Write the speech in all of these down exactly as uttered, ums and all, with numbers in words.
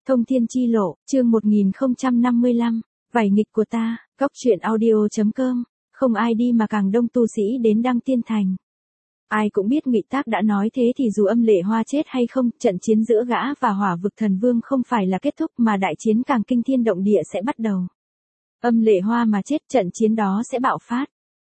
Thông thiên chi lộ, chương một nghìn không trăm năm mươi lăm, vảy nghịch của ta, góc truyện audio chấm com, không ai đi mà càng đông tu sĩ đến Đăng Tiên Thành. Ai cũng biết Ngụy Tác đã nói thế thì dù Âm Lệ Hoa chết hay không, trận chiến giữa gã và Hỏa Vực Thần Vương không phải là kết thúc mà đại chiến càng kinh thiên động địa sẽ bắt đầu. Âm Lệ Hoa mà chết, trận chiến đó sẽ bạo phát.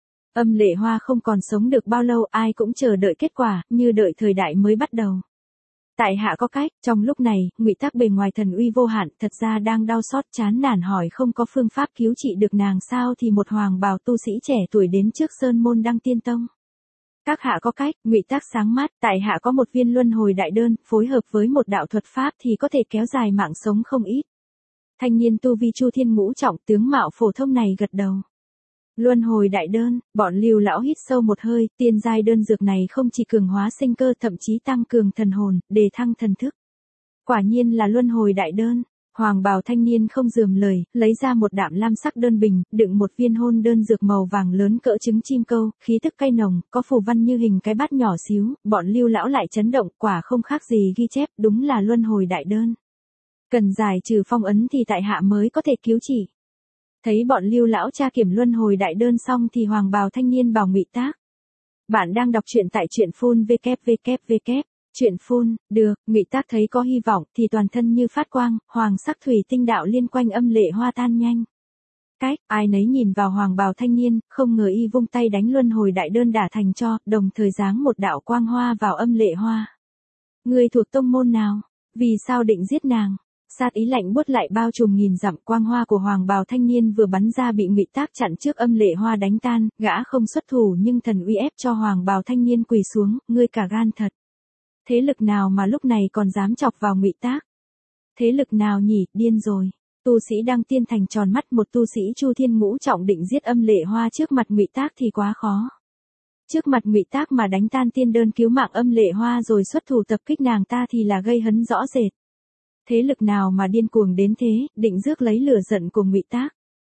Âm Lệ Hoa không còn sống được bao lâu, ai cũng chờ đợi kết quả, như đợi thời đại mới bắt đầu. Tại hạ có cách, trong lúc này, Ngụy Tác bề ngoài thần uy vô hạn, thật ra đang đau xót chán nản hỏi không có phương pháp cứu trị được nàng sao thì một hoàng bào tu sĩ trẻ tuổi đến trước sơn môn Đăng Tiên Tông. Các hạ có cách, Ngụy Tác sáng mắt, tại hạ có một viên luân hồi đại đơn, phối hợp với một đạo thuật pháp thì có thể kéo dài mạng sống không ít. Thanh niên tu vi Chu Thiên ngũ trọng tướng mạo phổ thông này gật đầu. Luân hồi đại đơn, bọn Lưu lão hít sâu một hơi, tiên giai đơn dược này không chỉ cường hóa sinh cơ thậm chí tăng cường thần hồn, đề thăng thần thức. Quả nhiên là luân hồi đại đơn. Hoàng bào thanh niên không rườm lời, lấy ra một đạm lam sắc đơn bình, đựng một viên hôn đơn dược màu vàng lớn cỡ trứng chim câu, khí tức cay nồng, có phù văn như hình cái bát nhỏ xíu, bọn Lưu lão lại chấn động, quả không khác gì ghi chép, đúng là luân hồi đại đơn. Cần giải trừ phong ấn thì tại hạ mới có thể cứu trị. Thấy bọn Lưu lão tra kiểm luân hồi đại đơn xong thì hoàng bào thanh niên bảo Ngụy Tác. Bạn đang đọc truyện tại truyện phun www. Truyện phun, được, Ngụy Tác thấy có hy vọng thì toàn thân như phát quang, hoàng sắc thủy tinh đạo liên quanh Âm Lệ Hoa tan nhanh. Cách, ai nấy nhìn vào hoàng bào thanh niên, không ngờ y vung tay đánh luân hồi đại đơn đả thành cho, đồng thời giáng một đạo quang hoa vào Âm Lệ Hoa. Người thuộc tông môn nào? Vì sao định giết nàng? Sát ý lạnh buốt lại bao trùm nghìn dặm, quang hoa của hoàng bào thanh niên vừa bắn ra bị Ngụy Tác chặn trước Âm Lệ Hoa đánh tan, gã không xuất thủ nhưng thần uy ép cho hoàng bào thanh niên quỳ xuống, ngươi cả gan thật. Thế lực nào mà lúc này còn dám chọc vào Ngụy Tác? Thế lực nào nhỉ, điên rồi. Tu sĩ Đăng Tiên Thành tròn mắt, một tu sĩ Chu Thiên ngũ trọng định giết Âm Lệ Hoa trước mặt Ngụy Tác thì quá khó. Trước mặt Ngụy Tác mà đánh tan tiên đơn cứu mạng Âm Lệ Hoa rồi xuất thủ tập kích nàng ta thì là gây hấn rõ rệt. Thế lực nào mà điên cuồng đến thế, định rước lấy lửa giận của Ngụy Tác.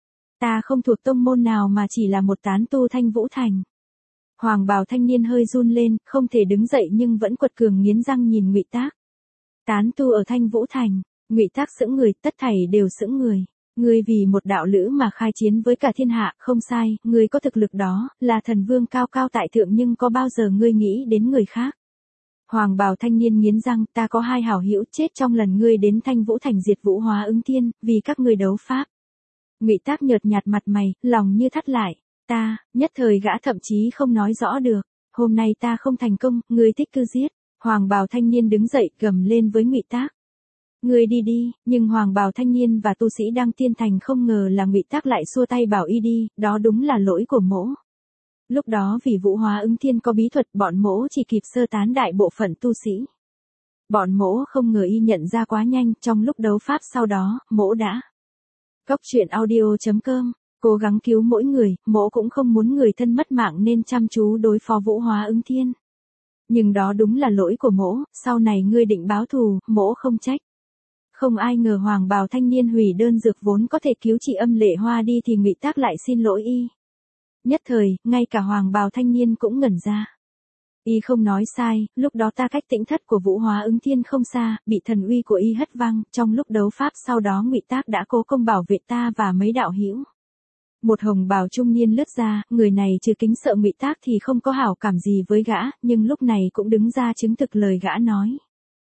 Ta không thuộc tông môn nào mà chỉ là một tán tu Thanh Vũ Thành. Hoàng bào thanh niên hơi run lên, không thể đứng dậy nhưng vẫn quật cường nghiến răng nhìn Ngụy Tác. Tán tu ở Thanh Vũ Thành, Ngụy Tác sững người, tất thảy đều sững người. Ngươi vì một đạo lữ mà khai chiến với cả thiên hạ, không sai, ngươi có thực lực đó, là thần vương cao cao tại thượng nhưng có bao giờ ngươi nghĩ đến người khác? Hoàng bào thanh niên nghiến răng, ta có hai hảo hữu chết trong lần ngươi đến Thanh Vũ Thành diệt Vũ Hóa Ứng Thiên, vì các ngươi đấu pháp. Ngụy Tác nhợt nhạt mặt mày, lòng như thắt lại. Ta, nhất thời gã thậm chí không nói rõ được. Hôm nay ta không thành công, ngươi thích cứ giết. Hoàng bào thanh niên đứng dậy gầm lên với Ngụy Tác. Ngươi đi đi, nhưng hoàng bào thanh niên và tu sĩ Đăng Tiên Thành không ngờ là Ngụy Tác lại xua tay bảo y đi, đó đúng là lỗi của mỗ. Lúc đó vì Vũ Hóa Ứng Thiên có bí thuật, bọn mỗ chỉ kịp sơ tán đại bộ phận tu sĩ. Bọn mỗ không ngờ y nhận ra quá nhanh, trong lúc đấu pháp sau đó, mỗ đã. Góc truyện audio chấm com, cố gắng cứu mỗi người, mỗ cũng không muốn người thân mất mạng nên chăm chú đối phó Vũ Hóa Ứng Thiên. Nhưng đó đúng là lỗi của mỗ, sau này ngươi định báo thù, mỗ không trách. Không ai ngờ hoàng bào thanh niên hủy đơn dược vốn có thể cứu trị Âm Lệ Hoa đi thì Ngụy Tác lại xin lỗi y. Nhất thời, ngay cả hoàng bào thanh niên cũng ngẩn ra. Y không nói sai, lúc đó ta cách tĩnh thất của Vũ Hóa Ứng Thiên không xa, bị thần uy của y hất văng, trong lúc đấu pháp sau đó Ngụy Tác đã cố công bảo vệ ta và mấy đạo hữu. Một hồng bào trung niên lướt ra, người này trừ kính sợ Ngụy Tác thì không có hảo cảm gì với gã, nhưng lúc này cũng đứng ra chứng thực lời gã nói.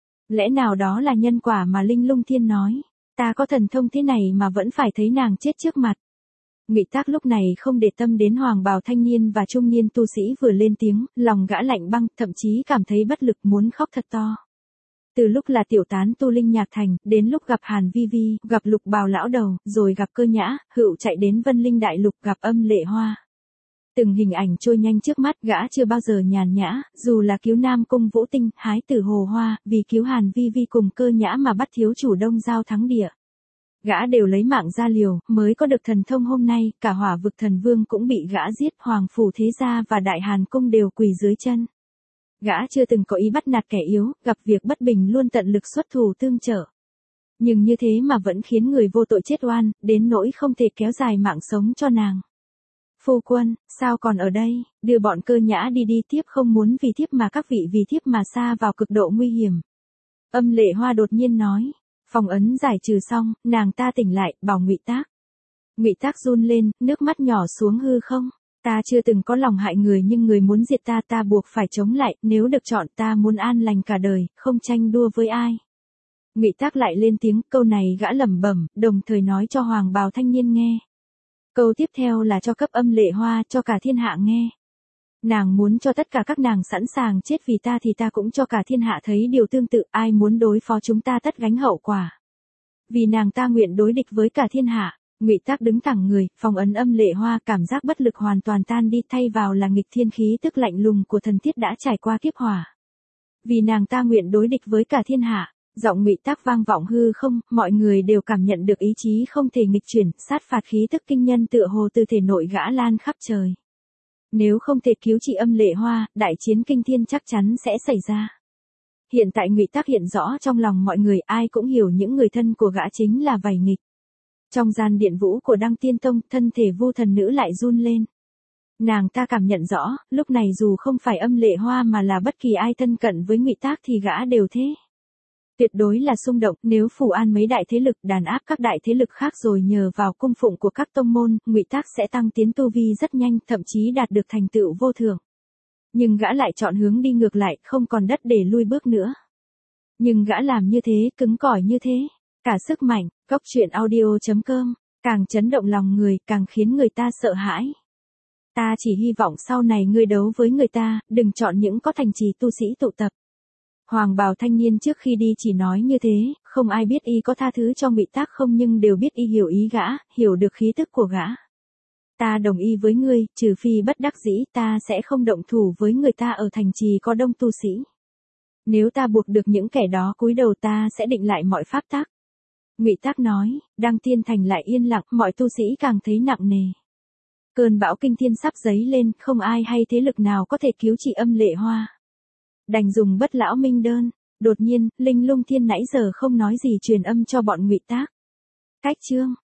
Lẽ nào đó là nhân quả mà Linh Lung Thiên nói, ta có thần thông thế này mà vẫn phải thấy nàng chết trước mặt. Ngụy Tác lúc này không để tâm đến hoàng bào thanh niên và trung niên tu sĩ vừa lên tiếng, lòng gã lạnh băng, thậm chí cảm thấy bất lực muốn khóc thật to. Từ lúc là tiểu tán tu Linh Nhạc Thành, đến lúc gặp Hàn Vi Vi, gặp Lục Bào lão đầu, rồi gặp Cơ Nhã, Hựu chạy đến Vân Linh Đại Lục gặp Âm Lệ Hoa. Từng hình ảnh trôi nhanh trước mắt, gã chưa bao giờ nhàn nhã, dù là cứu Nam Cung Vũ Tinh, hái tử Hồ Hoa, vì cứu Hàn Vi Vi cùng Cơ Nhã mà bắt thiếu chủ Đông Giao thắng địa. Gã đều lấy mạng ra liều, mới có được thần thông hôm nay, cả Hỏa Vực Thần Vương cũng bị gã giết, Hoàng Phủ Thế Gia và Đại Hàn Cung đều quỳ dưới chân. Gã chưa từng có ý bắt nạt kẻ yếu, gặp việc bất bình luôn tận lực xuất thủ tương trợ. Nhưng như thế mà vẫn khiến người vô tội chết oan, đến nỗi không thể kéo dài mạng sống cho nàng. Phu quân, sao còn ở đây, đưa bọn Cơ Nhã đi đi tiếp, không muốn vì thiếp mà các vị vì thiếp mà xa vào cực độ nguy hiểm. Âm Lệ Hoa đột nhiên nói. Phong ấn giải trừ xong, nàng ta tỉnh lại, bảo Ngụy Tác. Ngụy Tác run lên, nước mắt nhỏ xuống hư không. Ta chưa từng có lòng hại người nhưng người muốn diệt ta ta buộc phải chống lại, nếu được chọn ta muốn an lành cả đời, không tranh đua với ai. Ngụy Tác lại lên tiếng, câu này gã lẩm bẩm, đồng thời nói cho hoàng bào thanh niên nghe. Câu tiếp theo là cho cấp âm lệ hoa, cho cả thiên hạ nghe. Nàng muốn cho tất cả các nàng sẵn sàng chết vì ta thì ta cũng cho cả thiên hạ thấy điều tương tự, ai muốn đối phó chúng ta tất gánh hậu quả. Vì nàng ta nguyện đối địch với cả thiên hạ. Ngụy Tác đứng thẳng người, phong ấn âm lệ hoa, cảm giác bất lực hoàn toàn tan đi, thay vào là nghịch thiên khí tức lạnh lùng của thần thiết đã trải qua kiếp hỏa. Vì nàng ta nguyện đối địch với cả thiên hạ, giọng Ngụy Tác vang vọng hư không, mọi người đều cảm nhận được ý chí không thể nghịch chuyển, sát phạt khí tức kinh nhân tựa hồ từ thể nội gã lan khắp trời. Nếu không thể cứu trị âm lệ hoa, đại chiến kinh thiên chắc chắn sẽ xảy ra. Hiện tại Ngụy Tác hiện rõ trong lòng mọi người, ai cũng hiểu những người thân của gã chính là Vảy Nghịch. Trong gian điện vũ của Đăng Tiên Tông, thân thể Vu thần nữ lại run lên. Nàng ta cảm nhận rõ, lúc này dù không phải âm lệ hoa mà là bất kỳ ai thân cận với Ngụy Tác thì gã đều thế. Tuyệt đối là xung động, nếu phủ an mấy đại thế lực đàn áp các đại thế lực khác rồi nhờ vào cung phụng của các tông môn, Ngụy Tác sẽ tăng tiến tu vi rất nhanh, thậm chí đạt được thành tựu vô thượng. Nhưng gã lại chọn hướng đi ngược lại, không còn đất để lui bước nữa. Nhưng gã làm như thế, cứng cỏi như thế, cả sức mạnh, góc truyện audio chấm com, càng chấn động lòng người, càng khiến người ta sợ hãi. Ta chỉ hy vọng sau này ngươi đấu với người ta, đừng chọn những có thành trì tu sĩ tụ tập. Hoàng bào thanh niên trước khi đi chỉ nói như thế, không ai biết y có tha thứ cho Ngụy Tác không nhưng đều biết y hiểu ý gã, hiểu được khí tức của gã. Ta đồng ý với ngươi, trừ phi bất đắc dĩ ta sẽ không động thủ với người ta ở thành trì có đông tu sĩ. Nếu ta buộc được những kẻ đó cúi đầu ta sẽ định lại mọi pháp tắc. Ngụy Tác nói, Đăng Tiên Thành lại yên lặng, mọi tu sĩ càng thấy nặng nề. Cơn bão kinh thiên sắp dấy lên, không ai hay thế lực nào có thể cứu trị âm lệ hoa. Đành dùng bất lão minh đơn. Đột nhiên, Linh Lung Thiên nãy giờ không nói gì truyền âm cho bọn Ngụy Tác. Cách chương